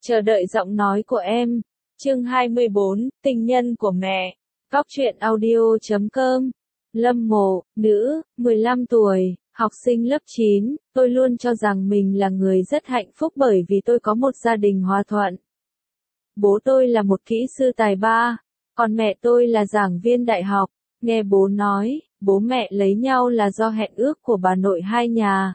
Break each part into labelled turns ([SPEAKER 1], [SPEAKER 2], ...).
[SPEAKER 1] Chờ đợi giọng nói của em. Chương 24, tình nhân của mẹ. Góc truyện audio.com. Lâm Mộ, nữ, 15 tuổi, học sinh lớp 9, tôi luôn cho rằng mình là người rất hạnh phúc bởi vì tôi có một gia đình hòa thuận. Bố tôi là một kỹ sư tài ba, còn mẹ tôi là giảng viên đại học. Nghe bố nói, bố mẹ lấy nhau là do hẹn ước của bà nội hai nhà.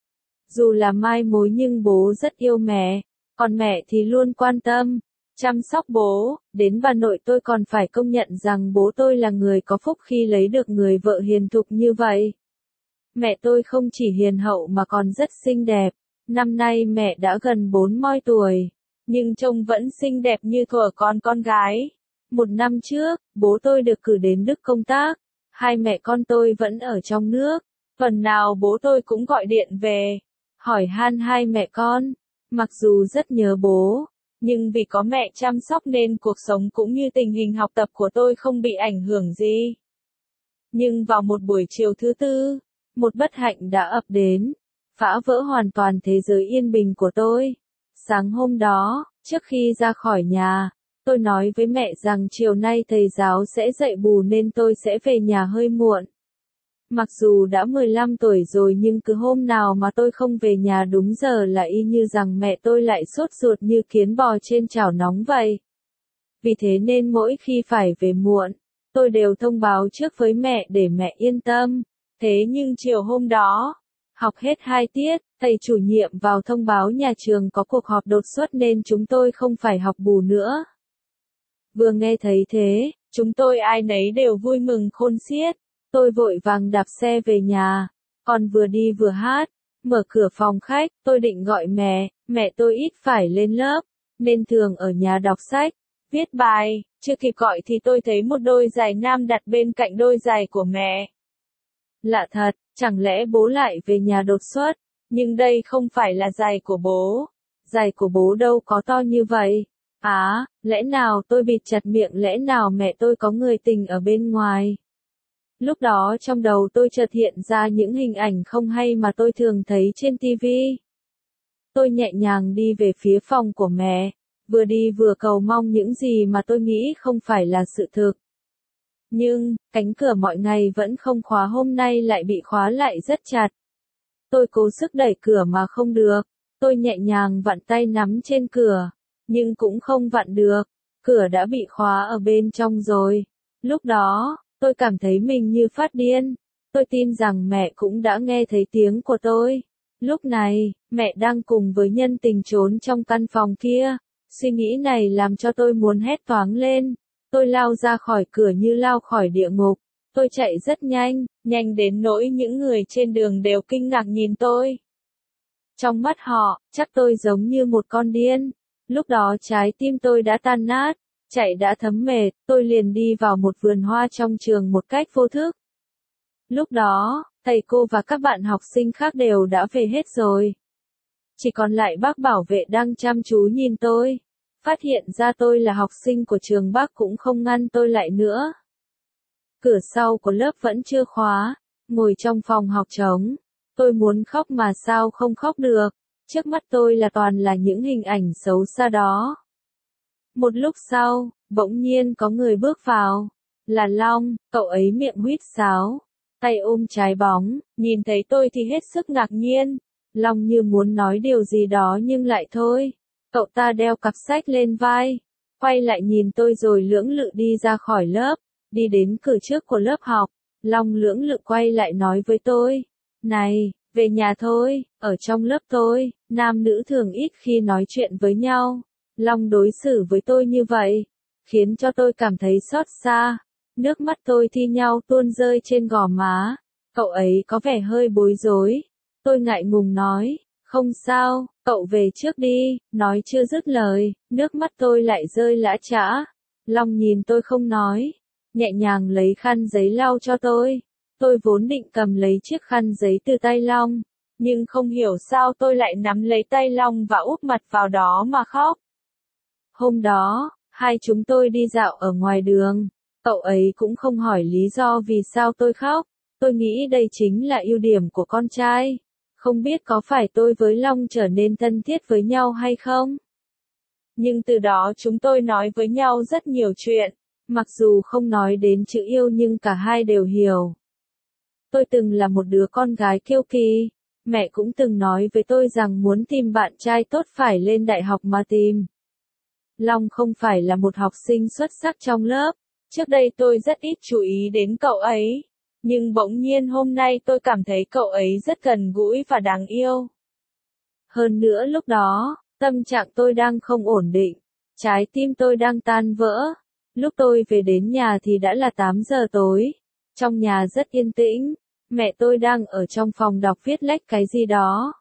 [SPEAKER 1] Dù là mai mối nhưng bố rất yêu mẹ, còn mẹ thì luôn quan tâm, chăm sóc bố, đến bà nội tôi còn phải công nhận rằng bố tôi là người có phúc khi lấy được người vợ hiền thục như vậy. Mẹ tôi không chỉ hiền hậu mà còn rất xinh đẹp, năm nay mẹ đã gần 40 tuổi, nhưng trông vẫn xinh đẹp như thuở còn con gái. Một năm trước, bố tôi được cử đến Đức công tác, hai mẹ con tôi vẫn ở trong nước, tuần nào bố tôi cũng gọi điện về, hỏi han hai mẹ con. Mặc dù rất nhớ bố, nhưng vì có mẹ chăm sóc nên cuộc sống cũng như tình hình học tập của tôi không bị ảnh hưởng gì. Nhưng vào một buổi chiều thứ tư, một bất hạnh đã ập đến, phá vỡ hoàn toàn thế giới yên bình của tôi. Sáng hôm đó, trước khi ra khỏi nhà, tôi nói với mẹ rằng chiều nay thầy giáo sẽ dạy bù nên tôi sẽ về nhà hơi muộn. Mặc dù đã 15 tuổi rồi nhưng cứ hôm nào mà tôi không về nhà đúng giờ là y như rằng mẹ tôi lại sốt ruột như kiến bò trên chảo nóng vậy. Vì thế nên mỗi khi phải về muộn, tôi đều thông báo trước với mẹ để mẹ yên tâm. Thế nhưng chiều hôm đó, học hết 2 tiết, thầy chủ nhiệm vào thông báo nhà trường có cuộc họp đột xuất nên chúng tôi không phải học bù nữa. Vừa nghe thấy thế, chúng tôi ai nấy đều vui mừng khôn xiết. Tôi vội vàng đạp xe về nhà, còn vừa đi vừa hát, mở cửa phòng khách, tôi định gọi mẹ tôi ít phải lên lớp, nên thường ở nhà đọc sách, viết bài, chưa kịp gọi thì tôi thấy một đôi giày nam đặt bên cạnh đôi giày của mẹ. Lạ thật, chẳng lẽ bố lại về nhà đột xuất, nhưng đây không phải là giày của bố, giày của bố đâu có to như vậy. Lẽ nào tôi bịt chặt miệng, lẽ nào mẹ tôi có người tình ở bên ngoài. Lúc đó trong đầu tôi chợt hiện ra những hình ảnh không hay mà tôi thường thấy trên TV. Tôi nhẹ nhàng đi về phía phòng của mẹ, vừa đi vừa cầu mong những gì mà tôi nghĩ không phải là sự thực. Nhưng, cánh cửa mọi ngày vẫn không khóa, hôm nay lại bị khóa lại rất chặt. Tôi cố sức đẩy cửa mà không được, tôi nhẹ nhàng vặn tay nắm trên cửa, nhưng cũng không vặn được, cửa đã bị khóa ở bên trong rồi. Lúc đó, tôi cảm thấy mình như phát điên. Tôi tin rằng mẹ cũng đã nghe thấy tiếng của tôi. Lúc này, mẹ đang cùng với nhân tình trốn trong căn phòng kia. Suy nghĩ này làm cho tôi muốn hét toáng lên. Tôi lao ra khỏi cửa như lao khỏi địa ngục. Tôi chạy rất nhanh, nhanh đến nỗi những người trên đường đều kinh ngạc nhìn tôi. Trong mắt họ, chắc tôi giống như một con điên. Lúc đó trái tim tôi đã tan nát. Chạy đã thấm mệt, tôi liền đi vào một vườn hoa trong trường một cách vô thức. Lúc đó, thầy cô và các bạn học sinh khác đều đã về hết rồi. Chỉ còn lại bác bảo vệ đang chăm chú nhìn tôi. Phát hiện ra tôi là học sinh của trường, bác cũng không ngăn tôi lại nữa. Cửa sau của lớp vẫn chưa khóa, ngồi trong phòng học trống. Tôi muốn khóc mà sao không khóc được. Trước mắt tôi toàn là những hình ảnh xấu xa đó. Một lúc sau, bỗng nhiên có người bước vào. Là Long, cậu ấy miệng huýt sáo, tay ôm trái bóng, nhìn thấy tôi thì hết sức ngạc nhiên. Long như muốn nói điều gì đó nhưng lại thôi. Cậu ta đeo cặp sách lên vai, quay lại nhìn tôi rồi lưỡng lự đi ra khỏi lớp, đi đến cửa trước của lớp học. Long lưỡng lự quay lại nói với tôi, này, về nhà thôi, ở trong lớp tôi, nam nữ thường ít khi nói chuyện với nhau. Long đối xử với tôi như vậy, khiến cho tôi cảm thấy xót xa. Nước mắt tôi thi nhau tuôn rơi trên gò má. Cậu ấy có vẻ hơi bối rối. Tôi ngại ngùng nói, không sao, cậu về trước đi. Nói chưa dứt lời, nước mắt tôi lại rơi lã chã. Long nhìn tôi không nói, nhẹ nhàng lấy khăn giấy lau cho tôi. Tôi vốn định cầm lấy chiếc khăn giấy từ tay Long, nhưng không hiểu sao tôi lại nắm lấy tay Long và úp mặt vào đó mà khóc. Hôm đó, hai chúng tôi đi dạo ở ngoài đường. Cậu ấy cũng không hỏi lý do vì sao tôi khóc. Tôi nghĩ đây chính là ưu điểm của con trai. Không biết có phải tôi với Long trở nên thân thiết với nhau hay không? Nhưng từ đó chúng tôi nói với nhau rất nhiều chuyện, mặc dù không nói đến chữ yêu nhưng cả hai đều hiểu. Tôi từng là một đứa con gái kiêu kỳ, mẹ cũng từng nói với tôi rằng muốn tìm bạn trai tốt phải lên đại học mà tìm. Long không phải là một học sinh xuất sắc trong lớp, trước đây tôi rất ít chú ý đến cậu ấy, nhưng bỗng nhiên hôm nay tôi cảm thấy cậu ấy rất gần gũi và đáng yêu. Hơn nữa lúc đó, tâm trạng tôi đang không ổn định, trái tim tôi đang tan vỡ. Lúc tôi về đến nhà thì đã là 8 giờ tối, trong nhà rất yên tĩnh, mẹ tôi đang ở trong phòng đọc viết lách cái gì đó.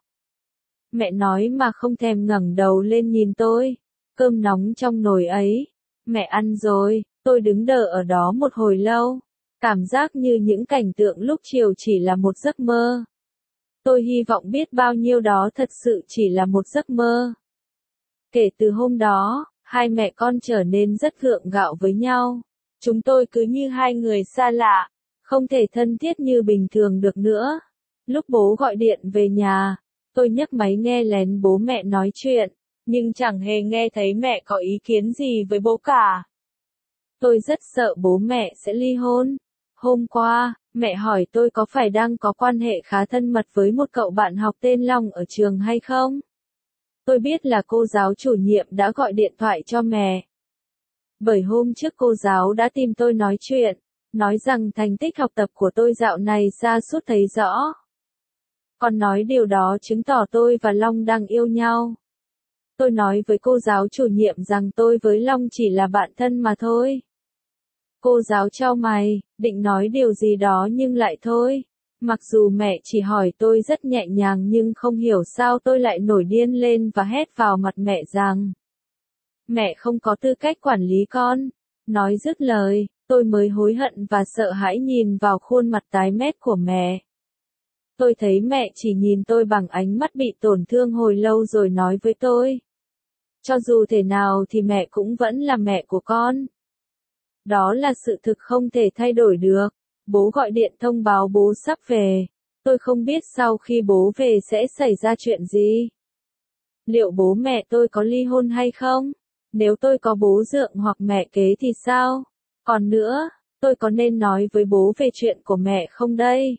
[SPEAKER 1] Mẹ nói mà không thèm ngẩng đầu lên nhìn tôi, cơm nóng trong nồi ấy, mẹ ăn rồi, tôi đứng đờ ở đó một hồi lâu, cảm giác như những cảnh tượng lúc chiều chỉ là một giấc mơ. Tôi hy vọng biết bao nhiêu đó thật sự chỉ là một giấc mơ. Kể từ hôm đó, hai mẹ con trở nên rất gượng gạo với nhau. Chúng tôi cứ như hai người xa lạ, không thể thân thiết như bình thường được nữa. Lúc bố gọi điện về nhà, tôi nhấc máy nghe lén bố mẹ nói chuyện, nhưng chẳng hề nghe thấy mẹ có ý kiến gì với bố cả. Tôi rất sợ bố mẹ sẽ ly hôn. Hôm qua, mẹ hỏi tôi có phải đang có quan hệ khá thân mật với một cậu bạn học tên Long ở trường hay không? Tôi biết là cô giáo chủ nhiệm đã gọi điện thoại cho mẹ. Bởi hôm trước cô giáo đã tìm tôi nói chuyện, nói rằng thành tích học tập của tôi dạo này sa sút thấy rõ. Còn nói điều đó chứng tỏ tôi và Long đang yêu nhau. Tôi nói với cô giáo chủ nhiệm rằng tôi với Long chỉ là bạn thân mà thôi. Cô giáo chau mày, định nói điều gì đó nhưng lại thôi. Mặc dù mẹ chỉ hỏi tôi rất nhẹ nhàng nhưng không hiểu sao tôi lại nổi điên lên và hét vào mặt mẹ rằng mẹ không có tư cách quản lý con. Nói dứt lời, tôi mới hối hận và sợ hãi nhìn vào khuôn mặt tái mét của mẹ. Tôi thấy mẹ chỉ nhìn tôi bằng ánh mắt bị tổn thương hồi lâu rồi nói với tôi. Cho dù thế nào thì mẹ cũng vẫn là mẹ của con. Đó là sự thực không thể thay đổi được. Bố gọi điện thông báo bố sắp về. Tôi không biết sau khi bố về sẽ xảy ra chuyện gì. Liệu bố mẹ tôi có ly hôn hay không? Nếu tôi có bố dượng hoặc mẹ kế thì sao? Còn nữa, tôi có nên nói với bố về chuyện của mẹ không đây?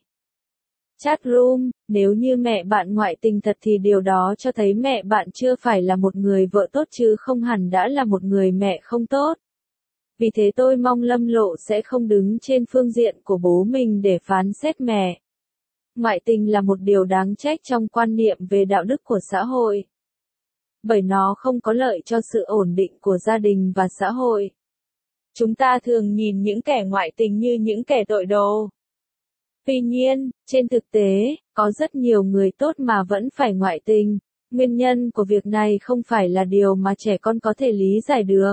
[SPEAKER 1] Chat room, nếu như mẹ bạn ngoại tình thật thì điều đó cho thấy mẹ bạn chưa phải là một người vợ tốt chứ không hẳn đã là một người mẹ không tốt. Vì thế tôi mong Lâm Lộ sẽ không đứng trên phương diện của bố mình để phán xét mẹ. Ngoại tình là một điều đáng trách trong quan niệm về đạo đức của xã hội. Bởi nó không có lợi cho sự ổn định của gia đình và xã hội. Chúng ta thường nhìn những kẻ ngoại tình như những kẻ tội đồ. Tuy nhiên, trên thực tế, có rất nhiều người tốt mà vẫn phải ngoại tình. Nguyên nhân của việc này không phải là điều mà trẻ con có thể lý giải được.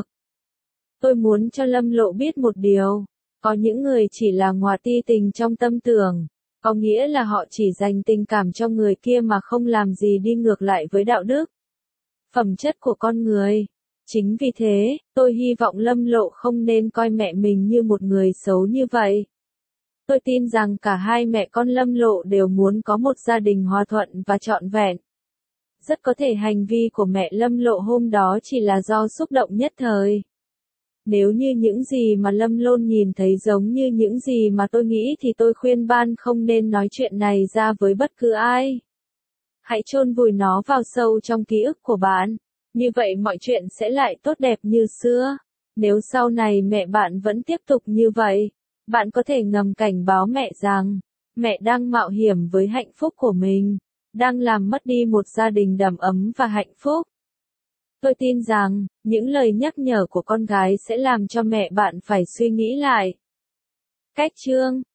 [SPEAKER 1] Tôi muốn cho Lâm Lộ biết một điều. Có những người chỉ là ngòa ti tình trong tâm tưởng. Có nghĩa là họ chỉ dành tình cảm cho người kia mà không làm gì đi ngược lại với đạo đức, phẩm chất của con người. Chính vì thế, tôi hy vọng Lâm Lộ không nên coi mẹ mình như một người xấu như vậy. Tôi tin rằng cả hai mẹ con Lâm Lộ đều muốn có một gia đình hòa thuận và trọn vẹn. Rất có thể hành vi của mẹ Lâm Lộ hôm đó chỉ là do xúc động nhất thời. Nếu như những gì mà Lâm Lôn nhìn thấy giống như những gì mà tôi nghĩ thì tôi khuyên ban không nên nói chuyện này ra với bất cứ ai. Hãy chôn vùi nó vào sâu trong ký ức của bạn. Như vậy mọi chuyện sẽ lại tốt đẹp như xưa. Nếu sau này mẹ bạn vẫn tiếp tục như vậy, bạn có thể ngầm cảnh báo mẹ rằng, mẹ đang mạo hiểm với hạnh phúc của mình, đang làm mất đi một gia đình đầm ấm và hạnh phúc. Tôi tin rằng, những lời nhắc nhở của con gái sẽ làm cho mẹ bạn phải suy nghĩ lại. Cách chương